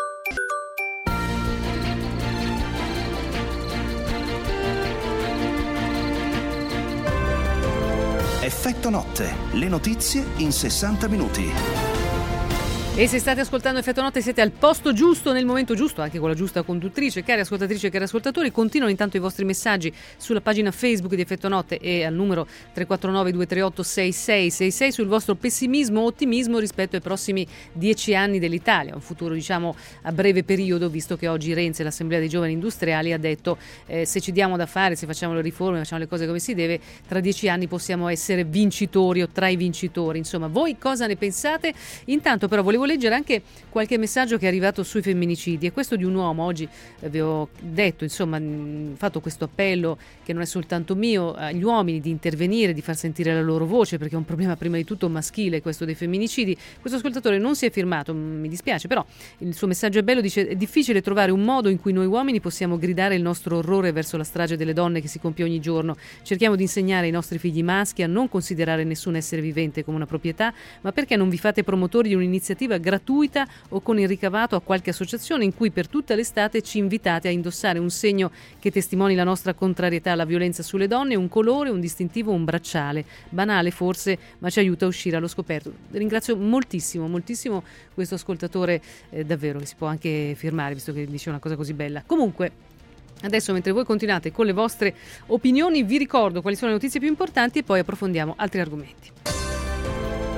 Speaker 1: Effetto Notte, le notizie in sessanta minuti.
Speaker 3: E se state ascoltando Effetto Notte siete al posto giusto, nel momento giusto, anche con la giusta conduttrice. Cari ascoltatrici e cari ascoltatori, continuano intanto i vostri messaggi sulla pagina Facebook di Effetto Notte e al numero tre quattro nove due tre otto sei sei sei sei sul vostro pessimismo o ottimismo rispetto ai prossimi dieci anni dell'Italia, un futuro diciamo a breve periodo, visto che oggi Renzi all'Assemblea dei Giovani Industriali ha detto eh, se ci diamo da fare, se facciamo le riforme, facciamo le cose come si deve, tra dieci anni possiamo essere vincitori o tra i vincitori. Insomma, voi cosa ne pensate? Intanto però volevo leggere anche qualche messaggio che è arrivato sui femminicidi, e questo di un uomo. Oggi eh, vi ho detto, insomma, mh, fatto questo appello che non è soltanto mio agli uomini di intervenire, di far sentire la loro voce, perché è un problema prima di tutto maschile questo dei femminicidi. Questo ascoltatore non si è firmato, mi dispiace, però il suo messaggio è bello, dice: è difficile trovare un modo in cui noi uomini possiamo gridare il nostro orrore verso la strage delle donne che si compie ogni giorno. Cerchiamo di insegnare ai nostri figli maschi a non considerare nessun essere vivente come una proprietà, ma perché non vi fate promotori di un'iniziativa gratuita o con il ricavato a qualche associazione in cui per tutta l'estate ci invitate a indossare un segno che testimoni la nostra contrarietà alla violenza sulle donne, un colore, un distintivo, un bracciale. Banale forse, ma ci aiuta a uscire allo scoperto. Ringrazio moltissimo, moltissimo questo ascoltatore, eh, davvero, che si può anche firmare, visto che dice una cosa così bella. Comunque, adesso, mentre voi continuate con le vostre opinioni, vi ricordo quali sono le notizie più importanti e poi approfondiamo altri argomenti.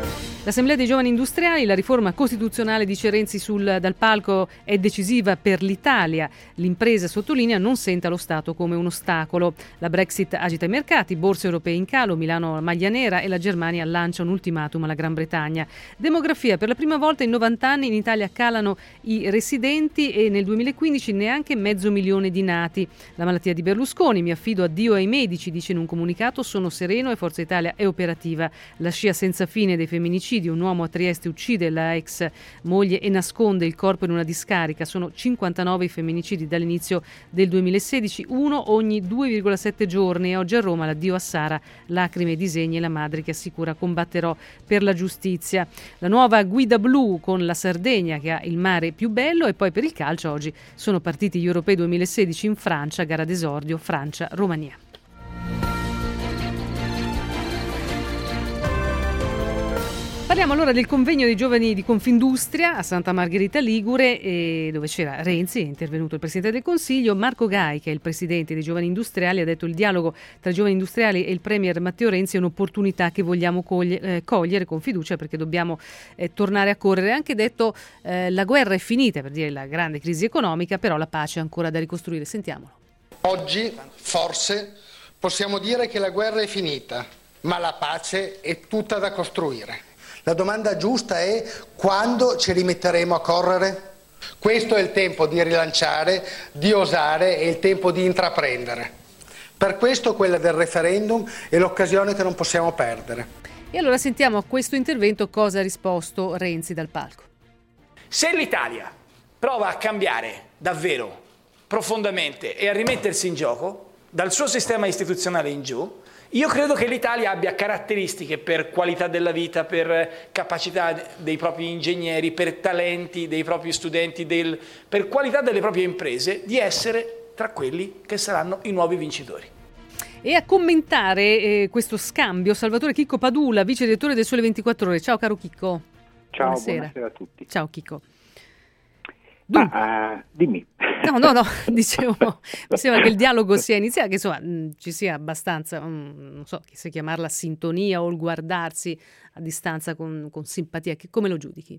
Speaker 3: L'Assemblea dei Giovani Industriali, la riforma costituzionale, dice Renzi sul, dal palco, è decisiva per l'Italia. L'impresa, sottolinea, non senta lo Stato come un ostacolo. La Brexit agita i mercati, borse europee in calo, Milano maglia nera e la Germania lancia un ultimatum alla Gran Bretagna. Demografia, per la prima volta in novanta anni in Italia calano i residenti e nel duemilaquindici neanche mezzo milione di nati. La malattia di Berlusconi, mi affido a Dio e ai medici, dice in un comunicato, sono sereno e Forza Italia è operativa. La scia senza fine dei femminicidi, un uomo a Trieste uccide la ex moglie e nasconde il corpo in una discarica. Sono cinquantanove i femminicidi dall'inizio del duemilasedici, uno ogni due virgola sette giorni. E oggi a Roma l'addio a Sara, lacrime e disegni, e la madre che assicura combatterò per la giustizia. La nuova guida blu con la Sardegna che ha il mare più bello. E poi per il calcio oggi sono partiti gli europei duemilasedici in Francia, gara d'esordio Francia-Romania. Parliamo allora del convegno dei giovani di Confindustria a Santa Margherita Ligure, e dove c'era Renzi, è intervenuto il Presidente del Consiglio. Marco Gai, che è il Presidente dei Giovani Industriali, ha detto: il dialogo tra i giovani industriali e il Premier Matteo Renzi è un'opportunità che vogliamo cogliere, eh, cogliere con fiducia, perché dobbiamo eh, tornare a correre. Ha anche detto eh, la guerra è finita, per dire la grande crisi economica, però la pace è ancora da ricostruire. Sentiamolo.
Speaker 20: Oggi forse possiamo dire che la guerra è finita, ma la pace è tutta da costruire. La domanda giusta è: quando ci rimetteremo a correre? Questo è il tempo di rilanciare, di osare, è il tempo di intraprendere. Per questo quella del referendum è l'occasione che non possiamo perdere.
Speaker 3: E allora sentiamo a questo intervento cosa ha risposto Renzi dal palco.
Speaker 4: Se l'Italia prova a cambiare davvero, profondamente, e a rimettersi in gioco, dal suo sistema istituzionale in giù, io credo che l'Italia abbia caratteristiche per qualità della vita, per capacità dei propri ingegneri, per talenti dei propri studenti, del, per qualità delle proprie imprese, di essere tra quelli che saranno i nuovi vincitori.
Speaker 3: E a commentare eh, questo scambio Salvatore Chicco Padula, vice direttore del Sole ventiquattro Ore. Ciao caro Chicco.
Speaker 21: Ciao,
Speaker 3: buonasera,
Speaker 21: buonasera a tutti.
Speaker 3: Ciao Chicco.
Speaker 21: Dunque, Ma, uh, dimmi.
Speaker 3: No, no, no, dicevo, mi sembra che il dialogo sia iniziato, che insomma mh, ci sia abbastanza, mh, non so se chiamarla sintonia o il guardarsi a distanza con, con simpatia. Che, come lo giudichi?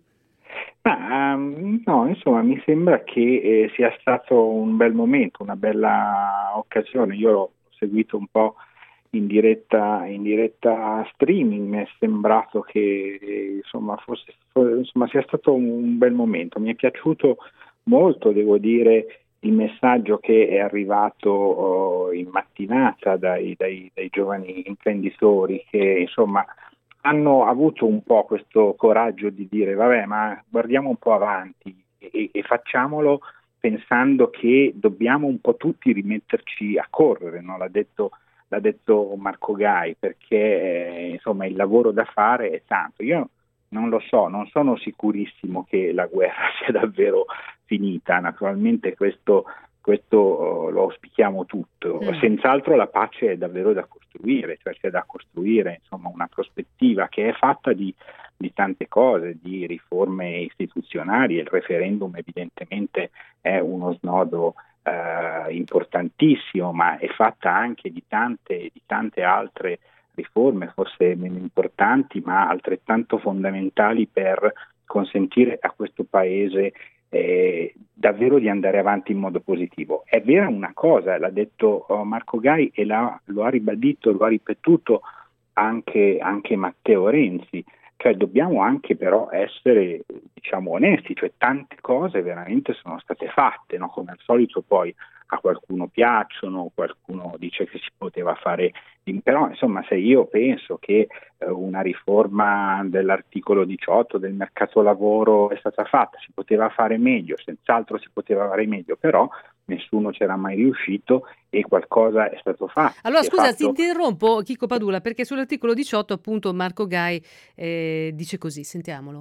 Speaker 21: Ma, um, no, insomma, mi sembra che eh, sia stato un bel momento, una bella occasione. Io l'ho seguito un po' in diretta, in diretta streaming, mi è sembrato che eh, insomma, fosse, insomma sia stato un bel momento. Mi è piaciuto molto, devo dire, il messaggio che è arrivato oh, in mattinata dai, dai, dai giovani imprenditori, che insomma hanno avuto un po' questo coraggio di dire vabbè, ma guardiamo un po' avanti e, e facciamolo pensando che dobbiamo un po' tutti rimetterci a correre, no? L'ha detto l'ha detto Marco Gai, perché eh, insomma il lavoro da fare è tanto. Io non lo so, non sono sicurissimo che la guerra sia davvero finita, naturalmente questo, questo uh, lo auspichiamo tutto, mm. Senz'altro la pace è davvero da costruire, cioè c'è da costruire insomma una prospettiva che è fatta di, di tante cose, di riforme istituzionali, e il referendum evidentemente è uno snodo uh, importantissimo, ma è fatta anche di tante, di tante altre riforme, forse meno importanti, ma altrettanto fondamentali per consentire a questo Paese eh, davvero di andare avanti in modo positivo. È vera una cosa, l'ha detto oh, Marco Gai e l'ha, lo ha ribadito, lo ha ripetuto anche, anche Matteo Renzi, cioè dobbiamo anche però essere, diciamo, onesti, cioè tante cose veramente sono state fatte, no? Come al solito poi a qualcuno piacciono, qualcuno dice che si poteva fare, però insomma se io penso che eh, una riforma dell'articolo diciotto del mercato lavoro è stata fatta, si poteva fare meglio, senz'altro si poteva fare meglio, però nessuno c'era mai riuscito e qualcosa è stato fatto.
Speaker 3: Allora scusa,
Speaker 21: fatto...
Speaker 3: ti interrompo Chicco Padula, perché sull'articolo diciotto appunto Marco Gai eh, dice così, sentiamolo.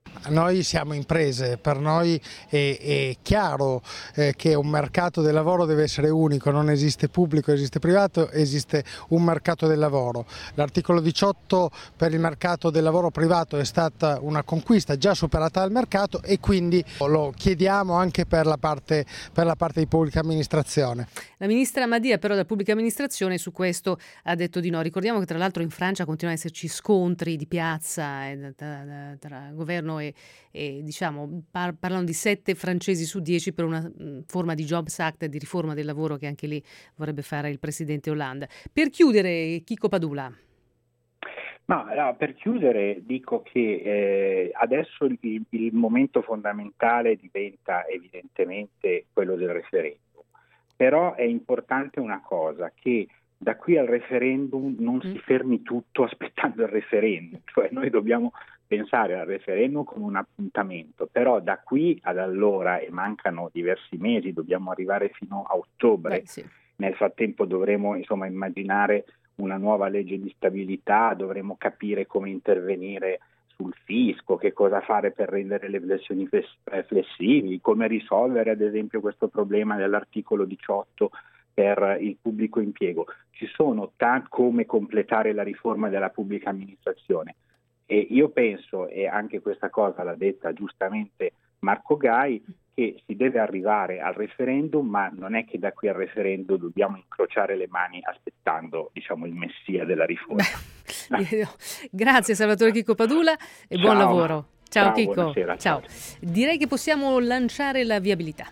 Speaker 5: Noi siamo imprese, per noi è, è chiaro eh, che un mercato del lavoro deve essere unico, non esiste pubblico, esiste privato, esiste un mercato del lavoro. L'articolo diciotto per il mercato del lavoro privato è stata una conquista già superata dal mercato e quindi lo chiediamo anche per la parte, per la parte di pubblica amministrazione.
Speaker 3: La ministra Madia però della pubblica amministrazione su questo ha detto di no. Ricordiamo che tra l'altro in Francia continuano ad esserci scontri di piazza eh, tra, tra governo e E, diciamo, par- parlano di sette francesi su dieci per una mh, forma di Jobs Act, di riforma del lavoro che anche lì vorrebbe fare il presidente Hollande. Per chiudere, Chico Padula.
Speaker 21: No, no, per chiudere dico che eh, adesso il, il momento fondamentale diventa evidentemente quello del referendum, però è importante una cosa, che da qui al referendum non si fermi tutto aspettando il referendum, cioè noi dobbiamo pensare al referendum come un appuntamento, però da qui ad allora, e mancano diversi mesi, dobbiamo arrivare fino a ottobre. Beh, sì. Nel frattempo dovremo insomma immaginare una nuova legge di stabilità, dovremo capire come intervenire sul fisco, che cosa fare per rendere le pensioni flessibili, come risolvere ad esempio questo problema dell'articolo diciotto per il pubblico impiego. Ci sono tanti, come completare la riforma della pubblica amministrazione. E io penso, e anche questa cosa l'ha detta giustamente Marco Gai, che si deve arrivare al referendum, ma non è che da qui al referendum dobbiamo incrociare le mani aspettando, diciamo, il messia della riforma.
Speaker 3: Beh, grazie Salvatore Chico Padula e
Speaker 21: ciao,
Speaker 3: buon lavoro. Ciao, ciao Chico.
Speaker 21: Buonasera, ciao.
Speaker 3: Ciao. Direi che possiamo lanciare la viabilità.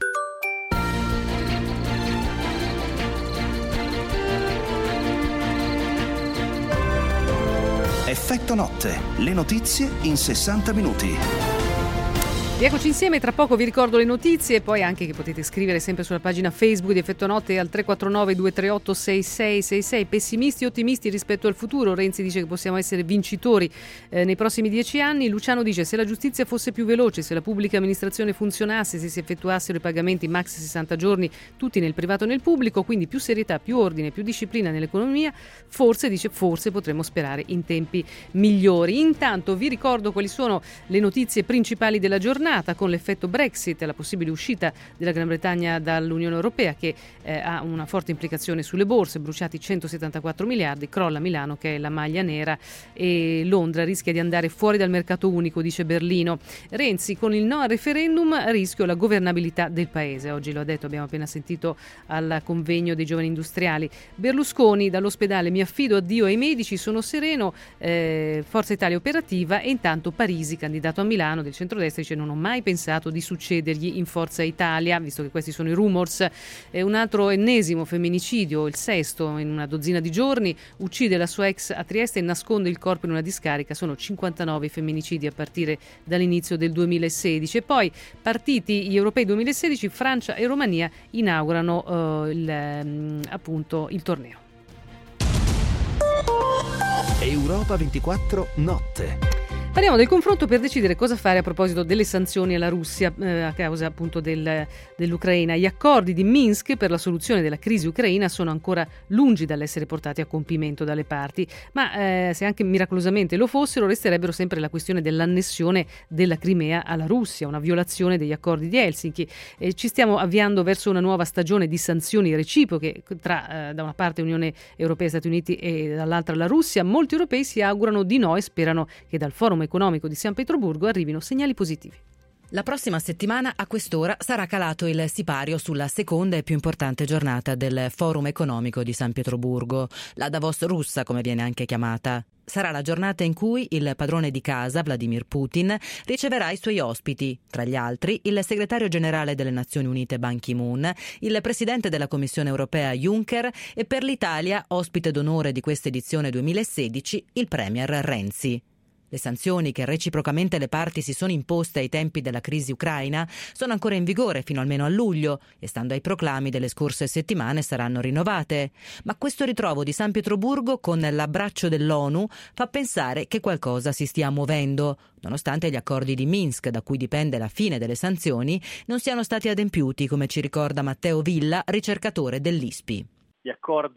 Speaker 1: Effetto notte, le notizie in sessanta minuti.
Speaker 3: Rieccoci insieme, tra poco vi ricordo le notizie e poi anche che potete scrivere sempre sulla pagina Facebook di Effetto Notte al tre quattro nove due tre otto sei sei sei sei. Pessimisti o ottimisti rispetto al futuro? Renzi dice che possiamo essere vincitori eh, nei prossimi dieci anni. Luciano dice se la giustizia fosse più veloce, se la pubblica amministrazione funzionasse, se si effettuassero i pagamenti max sessanta giorni tutti nel privato e nel pubblico, quindi più serietà, più ordine, più disciplina nell'economia, forse, dice, forse potremmo sperare in tempi migliori. Intanto vi ricordo quali sono le notizie principali della giornata. Con l'effetto Brexit e la possibile uscita della Gran Bretagna dall'Unione Europea che eh, ha una forte implicazione sulle borse, bruciati centosettantaquattro miliardi, crolla Milano che è la maglia nera e Londra rischia di andare fuori dal mercato unico, dice Berlino. Renzi con il no al referendum a rischio la governabilità del paese, oggi lo ha detto, abbiamo appena sentito al convegno dei giovani industriali. Berlusconi dall'ospedale mi affido a Dio e ai medici, sono sereno, eh, Forza Italia operativa e intanto Parisi, candidato a Milano del centrodestra, dice non ho mai pensato di succedergli in Forza Italia, visto che questi sono i rumors. Eh, un altro ennesimo femminicidio, il sesto in una dozzina di giorni, uccide la sua ex a Trieste e nasconde il corpo in una discarica. Sono cinquantanove i femminicidi a partire dall'inizio del duemilasedici. E poi partiti gli europei duemilasedici, Francia e Romania inaugurano eh, il, appunto il torneo.
Speaker 1: Europa ventiquattro notte.
Speaker 3: Parliamo del confronto per decidere cosa fare a proposito delle sanzioni alla Russia eh, a causa appunto del, dell'Ucraina. Gli accordi di Minsk per la soluzione della crisi ucraina sono ancora lungi dall'essere portati a compimento dalle parti, ma eh, se anche miracolosamente lo fossero, resterebbero sempre la questione dell'annessione della Crimea alla Russia, una violazione degli accordi di Helsinki. Eh, ci stiamo avviando verso una nuova stagione di sanzioni reciproche tra eh, da una parte Unione Europea e Stati Uniti e dall'altra la Russia. Molti europei si augurano di no e sperano che dal forum economico di San Pietroburgo arrivino segnali positivi.
Speaker 2: La prossima settimana a quest'ora sarà calato il sipario sulla seconda e più importante giornata del Forum economico di San Pietroburgo, la Davos russa come viene anche chiamata. Sarà la giornata in cui il padrone di casa, Vladimir Putin, riceverà i suoi ospiti, tra gli altri il segretario generale delle Nazioni Unite Ban Ki-moon, il presidente della Commissione Europea Juncker e per l'Italia, ospite d'onore di questa edizione duemilasedici, il premier Renzi. Le sanzioni che reciprocamente le parti si sono imposte ai tempi della crisi ucraina sono ancora in vigore fino almeno a luglio e, stando ai proclami delle scorse settimane, saranno rinnovate. Ma questo ritrovo di San Pietroburgo con l'abbraccio dell'ONU fa pensare che qualcosa si stia muovendo, nonostante gli accordi di Minsk, da cui dipende la fine delle sanzioni, non siano stati adempiuti, come ci ricorda Matteo Villa, ricercatore dell'I S P I.
Speaker 22: Gli accordi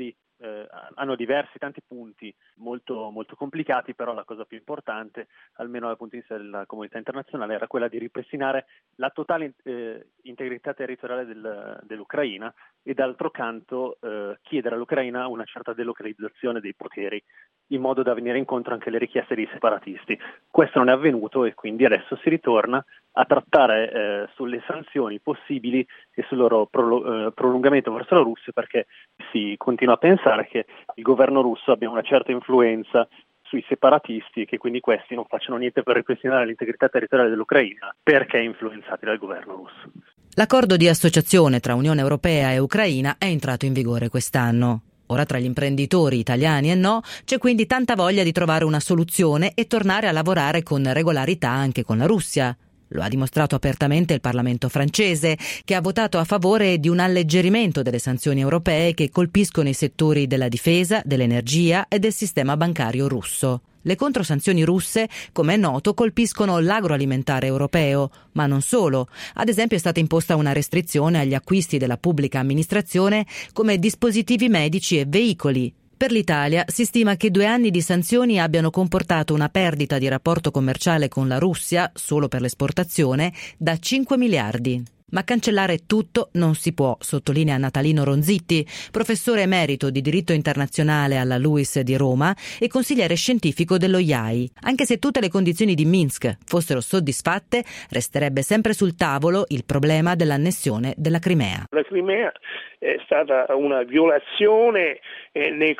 Speaker 6: eh, hanno diversi, tanti punti molto, molto complicati, però la cosa più importante, almeno dal punto di vista della comunità internazionale, era quella di ripristinare la totale eh, integrità territoriale del, dell'Ucraina e d'altro canto eh, chiedere all'Ucraina una certa delocalizzazione dei poteri, in modo da venire incontro anche alle richieste dei separatisti. Questo non è avvenuto e quindi adesso si ritorna a trattare eh, sulle sanzioni possibili e sul loro prolo- eh, prolungamento verso la Russia, perché si continua a pensare che il governo russo abbia una certa influenza sui separatisti e che quindi questi non facciano niente per ripristinare l'integrità territoriale dell'Ucraina perché influenzati dal governo russo.
Speaker 2: L'accordo di associazione tra Unione Europea e Ucraina è entrato in vigore quest'anno. Ora tra gli imprenditori italiani e no c'è quindi tanta voglia di trovare una soluzione e tornare a lavorare con regolarità anche con la Russia. Lo ha dimostrato apertamente il Parlamento francese, che ha votato a favore di un alleggerimento delle sanzioni europee che colpiscono i settori della difesa, dell'energia e del sistema bancario russo. Le controsanzioni russe, come è noto, colpiscono l'agroalimentare europeo, ma non solo. Ad esempio è stata imposta una restrizione agli acquisti della pubblica amministrazione come dispositivi medici e veicoli. Per l'Italia si stima che due anni di sanzioni abbiano comportato una perdita di rapporto commerciale con la Russia, solo per l'esportazione, da cinque miliardi. Ma cancellare tutto non si può, sottolinea Natalino Ronzitti, professore emerito di diritto internazionale alla LUISS di Roma e consigliere scientifico dello I A I. Anche se tutte le condizioni di Minsk fossero soddisfatte, resterebbe sempre sul tavolo il problema dell'annessione della Crimea.
Speaker 22: La Crimea è stata una violazione eh, nei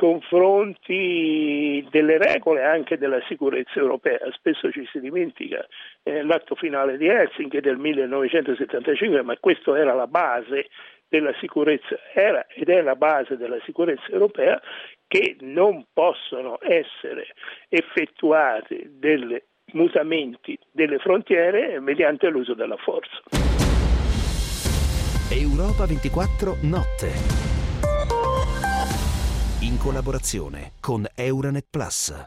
Speaker 22: confronti delle regole anche della sicurezza europea. Spesso ci si dimentica eh, l'atto finale di Helsinki del millenovecentosettantacinque, ma questo era la base della sicurezza, era ed è la base della sicurezza europea, che non possono essere effettuati dei mutamenti delle frontiere mediante l'uso della forza.
Speaker 1: Europa ventiquattro Notte, in collaborazione con Euronet Plus.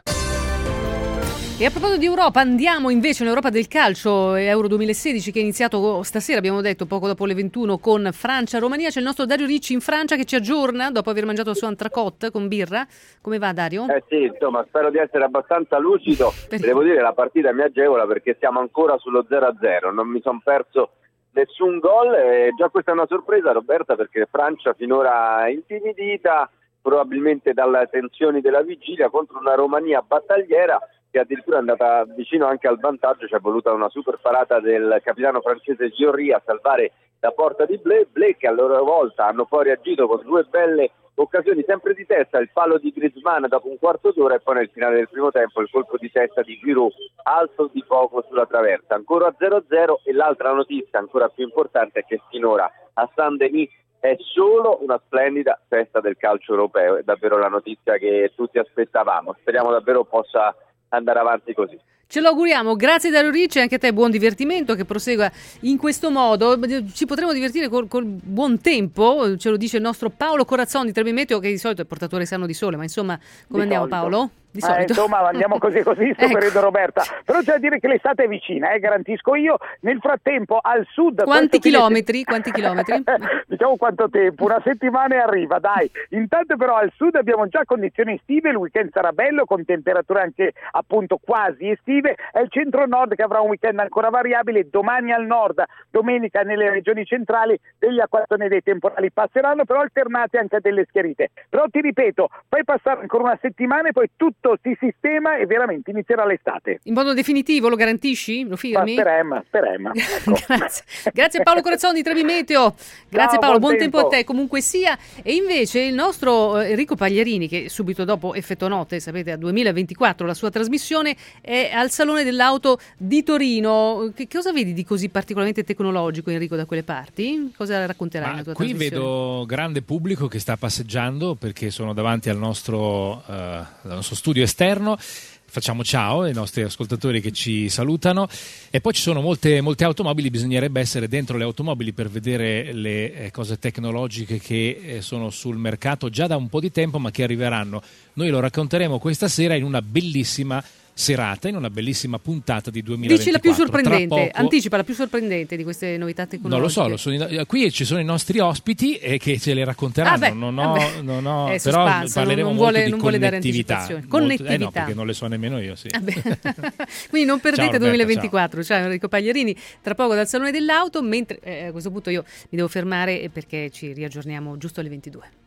Speaker 3: E a proposito di Europa, andiamo invece all'Europa del calcio, Euro duemilasedici, che è iniziato stasera, abbiamo detto, poco dopo le ventuno, con Francia-Romania. C'è il nostro Dario Ricci in Francia che ci aggiorna dopo aver mangiato il suo entrecôte con birra. Come va, Dario?
Speaker 14: Eh sì, insomma, spero di essere abbastanza lucido. Devo dire, la partita mi agevola perché siamo ancora sullo zero a zero, non mi sono perso nessun gol, e già questa è una sorpresa, Roberta, perché Francia finora intimidita probabilmente dalle tensioni della vigilia contro una Romania battagliera che addirittura è andata vicino anche al vantaggio. Ci è voluta una super parata del capitano francese Giorri a salvare la porta di Blé, Blé che a loro volta hanno poi reagito con due belle occasioni sempre di testa, il palo di Griezmann dopo un quarto d'ora e poi nel finale del primo tempo il colpo di testa di Giroud alto di poco sulla traversa. Ancora zero a zero, e l'altra notizia ancora più importante è che finora a Saint-Denis è solo una splendida festa del calcio europeo, è davvero la notizia che tutti aspettavamo. Speriamo davvero possa andare avanti così.
Speaker 3: Ce lo auguriamo, grazie Dario Ricci, anche a te buon divertimento, che prosegua in questo modo. Ci potremo divertire col, col buon tempo, ce lo dice il nostro Paolo Corazzon di Trebimeteo, che di solito è portatore sano di sole, ma insomma, come
Speaker 23: di
Speaker 3: andiamo
Speaker 23: solito.
Speaker 3: Paolo? Di
Speaker 23: eh, insomma andiamo così così sto
Speaker 3: ecco.
Speaker 23: periodo, Roberta, però c'è da dire che l'estate è vicina, eh, garantisco io. Nel frattempo al sud
Speaker 3: quanti chilometri?
Speaker 23: Fine...
Speaker 3: quanti chilometri?
Speaker 23: diciamo quanto tempo, una settimana e arriva, dai. Intanto però al sud abbiamo già condizioni estive, il weekend sarà bello con temperature anche appunto quasi estive. È il centro nord che avrà un weekend ancora variabile, domani al nord, domenica nelle regioni centrali degli acquazzoni dei temporali passeranno, però alternati anche a delle schiarite. Però ti ripeto, fai passare ancora una settimana e poi tutto si sistema e veramente inizierà l'estate.
Speaker 3: In modo definitivo, lo garantisci? Lo firmi?
Speaker 23: Ma speriamo, speriamo. Ecco.
Speaker 3: Grazie. Grazie Paolo Corazzon di Trebimeteo. Grazie
Speaker 23: Ciao,
Speaker 3: Paolo,
Speaker 23: buon,
Speaker 3: buon
Speaker 23: tempo.
Speaker 3: tempo a te comunque sia. E invece il nostro Enrico Pagliarini, che subito dopo effettuò note, sapete, a duemilaventiquattro la sua trasmissione, è al Salone dell'Auto di Torino. Che cosa vedi di così particolarmente tecnologico, Enrico, da quelle parti? Cosa racconterai nella tua
Speaker 24: qui
Speaker 3: trasmissione?
Speaker 24: Qui vedo grande pubblico che sta passeggiando, perché sono davanti al nostro, uh, al nostro studio esterno. Facciamo ciao ai nostri ascoltatori che ci salutano, e poi ci sono molte, molte automobili. Bisognerebbe essere dentro le automobili per vedere le eh, cose tecnologiche che eh, sono sul mercato già da un po' di tempo, ma che arriveranno. Noi lo racconteremo questa sera in una bellissima serata, in una bellissima puntata di duemilaventiquattro.
Speaker 3: Dici la più sorprendente,
Speaker 24: Poco...
Speaker 3: anticipa la più sorprendente di queste novità tecnologiche.
Speaker 24: Non lo so, lo sono, qui ci sono i nostri ospiti e che ce le racconteranno.
Speaker 3: Ah beh,
Speaker 24: non ho,
Speaker 3: vabbè.
Speaker 24: non ho,
Speaker 3: È
Speaker 24: però
Speaker 3: suspense,
Speaker 24: parleremo
Speaker 3: non
Speaker 24: molto
Speaker 3: vuole,
Speaker 24: di
Speaker 3: non vuole dare
Speaker 24: connettività.
Speaker 3: anticipazioni.
Speaker 24: Molto,
Speaker 3: Connettività.
Speaker 24: eh no, perché non le so nemmeno io. Sì.
Speaker 3: Quindi non perdete
Speaker 24: Ciao, Roberta,
Speaker 3: duemilaventiquattro. Ciao Enrico Pagliarini, tra poco dal Salone dell'Auto, mentre eh, a questo punto io mi devo fermare perché ci riaggiorniamo giusto alle ventidue.